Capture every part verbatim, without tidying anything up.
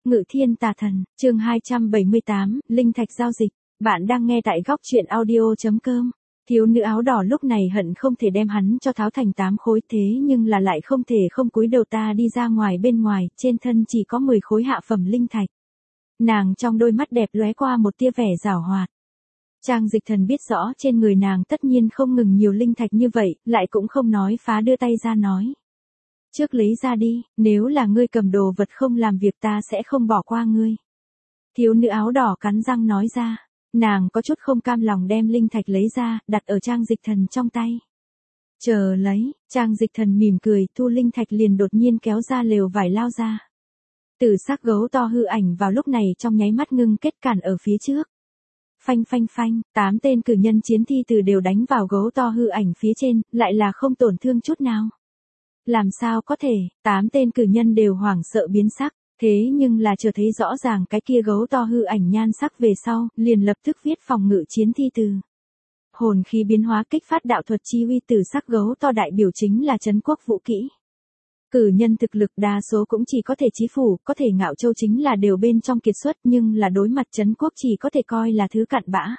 Ngự thiên tà thần, chương hai trăm bảy mươi tám, linh thạch giao dịch. Bạn đang nghe tại góc truyện audio.com. Thiếu nữ áo đỏ lúc này hận không thể đem hắn cho tháo thành tám khối, thế nhưng là lại không thể không cúi đầu ta đi ra ngoài, bên ngoài, trên thân chỉ có mười khối hạ phẩm linh thạch. Nàng trong đôi mắt đẹp lóe qua một tia vẻ giảo hoạt. Trang Dịch Thần biết rõ trên người nàng tất nhiên không ngừng nhiều linh thạch như vậy, lại cũng không nói phá, đưa tay ra nói. Trước lấy ra đi, nếu là ngươi cầm đồ vật không làm việc ta sẽ không bỏ qua ngươi. Thiếu nữ áo đỏ cắn răng nói ra, nàng có chút không cam lòng đem linh thạch lấy ra, đặt ở Trang Dịch Thần trong tay. Chờ lấy, Trang Dịch Thần mỉm cười, thu linh thạch liền đột nhiên kéo ra lều vải lao ra. Tử sắc gấu to hư ảnh vào lúc này trong nháy mắt ngưng kết cản ở phía trước. Phanh phanh phanh, tám tên cử nhân chiến thi từ đều đánh vào gấu to hư ảnh phía trên, lại là không tổn thương chút nào. Làm sao có thể, tám tên cử nhân đều hoảng sợ biến sắc, thế nhưng là chờ thấy rõ ràng cái kia gấu to hư ảnh nhan sắc về sau, liền lập tức viết phòng ngự chiến thi từ. Hồn khí biến hóa kích phát đạo thuật chi uy, tử sắc gấu to đại biểu chính là trấn quốc vũ kỹ. Cử nhân thực lực đa số cũng chỉ có thể chí phủ, có thể ngạo châu chính là đều bên trong kiệt xuất, nhưng là đối mặt trấn quốc chỉ có thể coi là thứ cặn bã.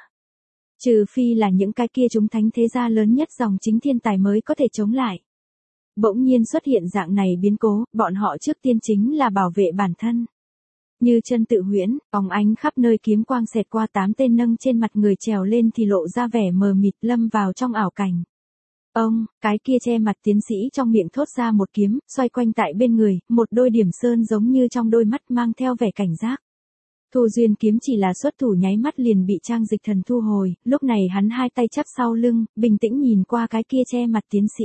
Trừ phi là những cái kia chúng thánh thế gia lớn nhất dòng chính thiên tài mới có thể chống lại. Bỗng nhiên xuất hiện dạng này biến cố, bọn họ trước tiên chính là bảo vệ bản thân. Như chân tự huyễn, bóng ánh khắp nơi kiếm quang xẹt qua, tám tên nâng trên mặt người trèo lên thì lộ ra vẻ mờ mịt, lâm vào trong ảo cảnh. Ông, cái kia che mặt tiến sĩ trong miệng thốt ra một kiếm, xoay quanh tại bên người, một đôi điểm sơn giống như trong đôi mắt mang theo vẻ cảnh giác. Thu duyên kiếm chỉ là xuất thủ nháy mắt liền bị Trang Dịch Thần thu hồi, lúc này hắn hai tay chắp sau lưng, bình tĩnh nhìn qua cái kia che mặt tiến sĩ.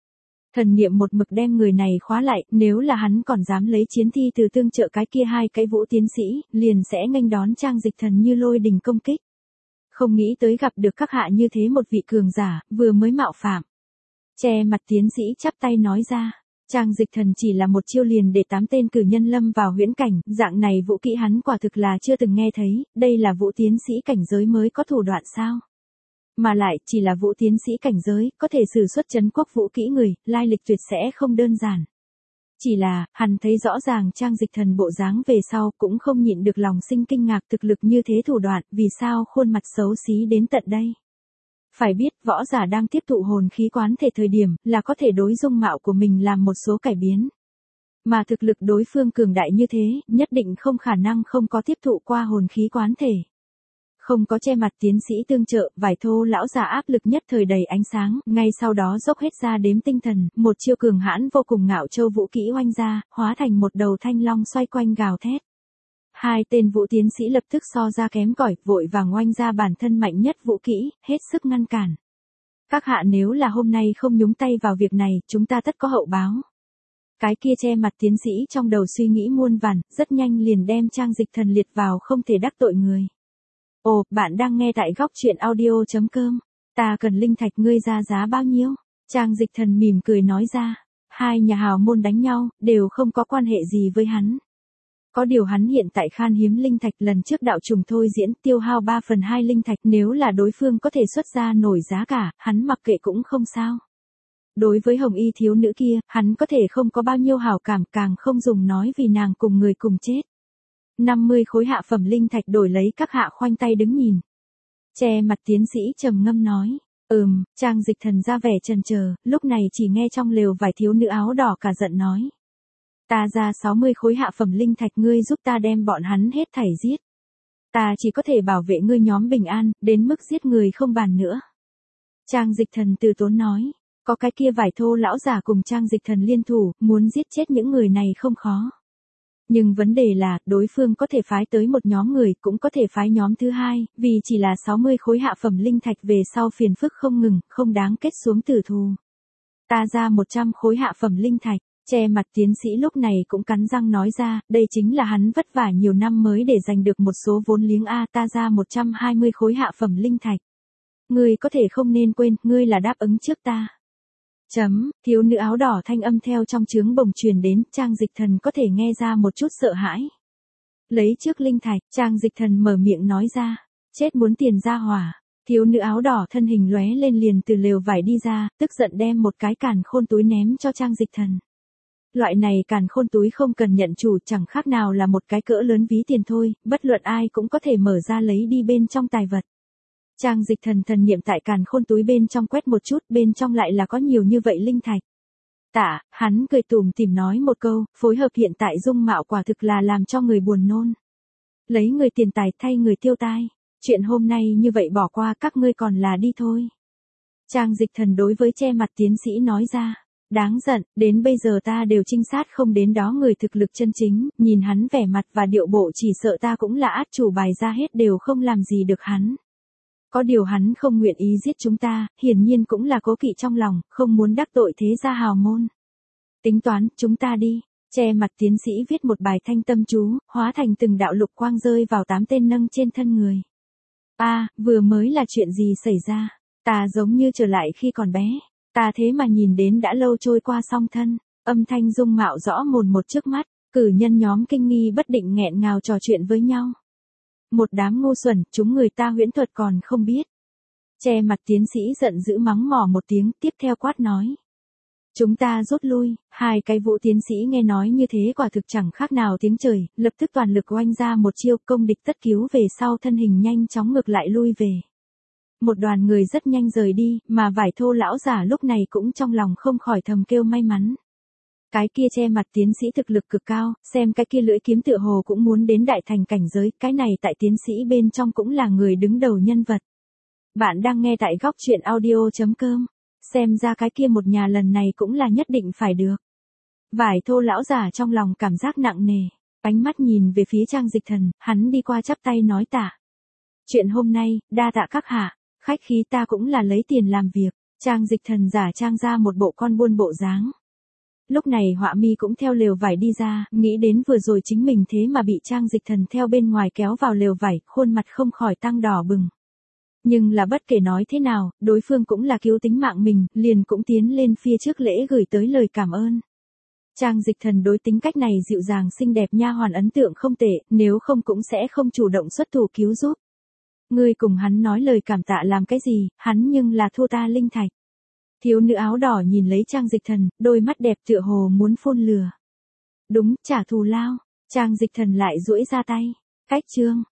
Thần niệm một mực đem người này khóa lại, nếu là hắn còn dám lấy chiến thi từ tương trợ cái kia hai cái vũ tiến sĩ, liền sẽ nghênh đón Trang Dịch Thần như lôi đình công kích. Không nghĩ tới gặp được các hạ như thế một vị cường giả, vừa mới mạo phạm. Che mặt tiến sĩ chắp tay nói ra, Trang Dịch Thần chỉ là một chiêu liền để tám tên cử nhân lâm vào huyễn cảnh, dạng này vũ kỹ hắn quả thực là chưa từng nghe thấy, đây là vũ tiến sĩ cảnh giới mới có thủ đoạn sao? Mà lại, chỉ là vũ tiến sĩ cảnh giới, có thể sử xuất trấn quốc vũ kỹ người, lai lịch tuyệt sẽ không đơn giản. Chỉ là, hắn thấy rõ ràng Trang Dịch Thần bộ dáng về sau, cũng không nhịn được lòng sinh kinh ngạc, thực lực như thế thủ đoạn, vì sao khuôn mặt xấu xí đến tận đây. Phải biết, võ giả đang tiếp thụ hồn khí quán thể thời điểm, là có thể đối dung mạo của mình làm một số cải biến. Mà thực lực đối phương cường đại như thế, nhất định không khả năng không có tiếp thụ qua hồn khí quán thể. Không có che mặt tiến sĩ tương trợ, vải thô lão già áp lực nhất thời đầy ánh sáng, ngay sau đó dốc hết ra đếm tinh thần, một chiêu cường hãn vô cùng ngạo châu vũ kỹ oanh ra, hóa thành một đầu thanh long xoay quanh gào thét. Hai tên vũ tiến sĩ lập tức so ra kém cỏi, vội vàng oanh ra bản thân mạnh nhất vũ kỹ, hết sức ngăn cản. Các hạ nếu là hôm nay không nhúng tay vào việc này, chúng ta tất có hậu báo. Cái kia che mặt tiến sĩ trong đầu suy nghĩ muôn vàn, rất nhanh liền đem Trang Dịch Thần liệt vào không thể đắc tội người. Ồ, bạn đang nghe tại góc truyện audio.com. Ta cần linh thạch, ngươi ra giá bao nhiêu? Trang Dịch Thần mỉm cười nói ra. Hai nhà hào môn đánh nhau, đều không có quan hệ gì với hắn. Có điều hắn hiện tại khan hiếm linh thạch, lần trước đạo trùng thôi diễn tiêu hao ba phần hai linh thạch, nếu là đối phương có thể xuất ra nổi giá cả, hắn mặc kệ cũng không sao. Đối với hồng y thiếu nữ kia, hắn có thể không có bao nhiêu hảo cảm, càng không dùng nói vì nàng cùng người cùng chết. năm mươi khối hạ phẩm linh thạch đổi lấy, các hạ khoanh tay đứng nhìn. Che mặt tiến sĩ trầm ngâm nói, ừm, Trang Dịch Thần ra vẻ chần chờ, lúc này chỉ nghe trong lều vài thiếu nữ áo đỏ cả giận nói. Ta ra sáu mươi khối hạ phẩm linh thạch, ngươi giúp ta đem bọn hắn hết thảy giết. Ta chỉ có thể bảo vệ ngươi nhóm bình an, đến mức giết người không bàn nữa. Trang Dịch Thần từ tốn nói, có cái kia vải thô lão giả cùng Trang Dịch Thần liên thủ, muốn giết chết những người này không khó. Nhưng vấn đề là, đối phương có thể phái tới một nhóm người, cũng có thể phái nhóm thứ hai, vì chỉ là sáu mươi khối hạ phẩm linh thạch về sau phiền phức không ngừng, không đáng kết xuống tử thù. Ta ra một trăm khối hạ phẩm linh thạch. Che mặt tiến sĩ lúc này cũng cắn răng nói ra, đây chính là hắn vất vả nhiều năm mới để giành được một số vốn liếng a, ta ra một trăm hai mươi khối hạ phẩm linh thạch. Ngươi có thể không nên quên, ngươi là đáp ứng trước ta. Chấm, thiếu nữ áo đỏ thanh âm theo trong trướng bồng truyền đến, Trang Dịch Thần có thể nghe ra một chút sợ hãi. Lấy trước linh thạch, Trang Dịch Thần mở miệng nói ra, chết muốn tiền ra hỏa. Thiếu nữ áo đỏ thân hình lóe lên liền từ lều vải đi ra, tức giận đem một cái càn khôn túi ném cho Trang Dịch Thần. Loại này càn khôn túi không cần nhận chủ, chẳng khác nào là một cái cỡ lớn ví tiền thôi, bất luận ai cũng có thể mở ra lấy đi bên trong tài vật. Trang Dịch Thần thần niệm tại càn khôn túi bên trong quét một chút, bên trong lại là có nhiều như vậy linh thạch. Tạ, hắn cười tủm tỉm nói một câu, phối hợp hiện tại dung mạo quả thực là làm cho người buồn nôn. Lấy người tiền tài thay người tiêu tai, chuyện hôm nay như vậy bỏ qua, các ngươi còn là đi thôi. Trang Dịch Thần đối với che mặt tiến sĩ nói ra, đáng giận, đến bây giờ ta đều trinh sát không đến đó người thực lực chân chính, nhìn hắn vẻ mặt và điệu bộ chỉ sợ ta cũng là át chủ bài ra hết đều không làm gì được hắn. Có điều hắn không nguyện ý giết chúng ta, hiển nhiên cũng là cố kỵ trong lòng, không muốn đắc tội thế gia hào môn. Tính toán, chúng ta đi. Che mặt tiến sĩ viết một bài thanh tâm chú, hóa thành từng đạo lục quang rơi vào tám tên nâng trên thân người. A, à, vừa mới là chuyện gì xảy ra? Ta giống như trở lại khi còn bé. Ta thế mà nhìn đến đã lâu trôi qua song thân, âm thanh dung mạo rõ mồn một trước mắt, cử nhân nhóm kinh nghi bất định nghẹn ngào trò chuyện với nhau. Một đám ngu xuẩn, chúng người ta huyễn thuật còn không biết. Che mặt tiến sĩ giận dữ mắng mỏ một tiếng, tiếp theo quát nói. Chúng ta rút lui, hai cái vũ tiến sĩ nghe nói như thế quả thực chẳng khác nào tiếng trời, lập tức toàn lực oanh ra một chiêu công địch tất cứu về sau thân hình nhanh chóng ngược lại lui về. Một đoàn người rất nhanh rời đi, mà vải thô lão giả lúc này cũng trong lòng không khỏi thầm kêu may mắn. Cái kia che mặt tiến sĩ thực lực cực cao, xem cái kia lưỡi kiếm tựa hồ cũng muốn đến đại thành cảnh giới, cái này tại tiến sĩ bên trong cũng là người đứng đầu nhân vật. Bạn đang nghe tại góc truyện audio chấm com, xem ra cái kia một nhà lần này cũng là nhất định phải được. Vải thô lão giả trong lòng cảm giác nặng nề, ánh mắt nhìn về phía Trang Dịch Thần, hắn đi qua chắp tay nói tạ. Chuyện hôm nay, đa tạ các hạ, khách khí ta cũng là lấy tiền làm việc. Trang Dịch Thần giả trang ra một bộ con buôn bộ dáng. Lúc này Họa Mi cũng theo lều vải đi ra, nghĩ đến vừa rồi chính mình thế mà bị Trang Dịch Thần theo bên ngoài kéo vào lều vải, khuôn mặt không khỏi tăng đỏ bừng. Nhưng là bất kể nói thế nào, đối phương cũng là cứu tính mạng mình, liền cũng tiến lên phía trước lễ gửi tới lời cảm ơn. Trang Dịch Thần đối tính cách này dịu dàng xinh đẹp nha hoàn ấn tượng không tệ, nếu không cũng sẽ không chủ động xuất thủ cứu giúp. Ngươi cùng hắn nói lời cảm tạ làm cái gì, hắn nhưng là thua ta linh thạch. Thiếu nữ áo đỏ nhìn lấy Trang Dịch Thần, đôi mắt đẹp tựa hồ muốn phun lửa. Đúng, trả thù lao. Trang Dịch Thần lại duỗi ra tay. Cách chương.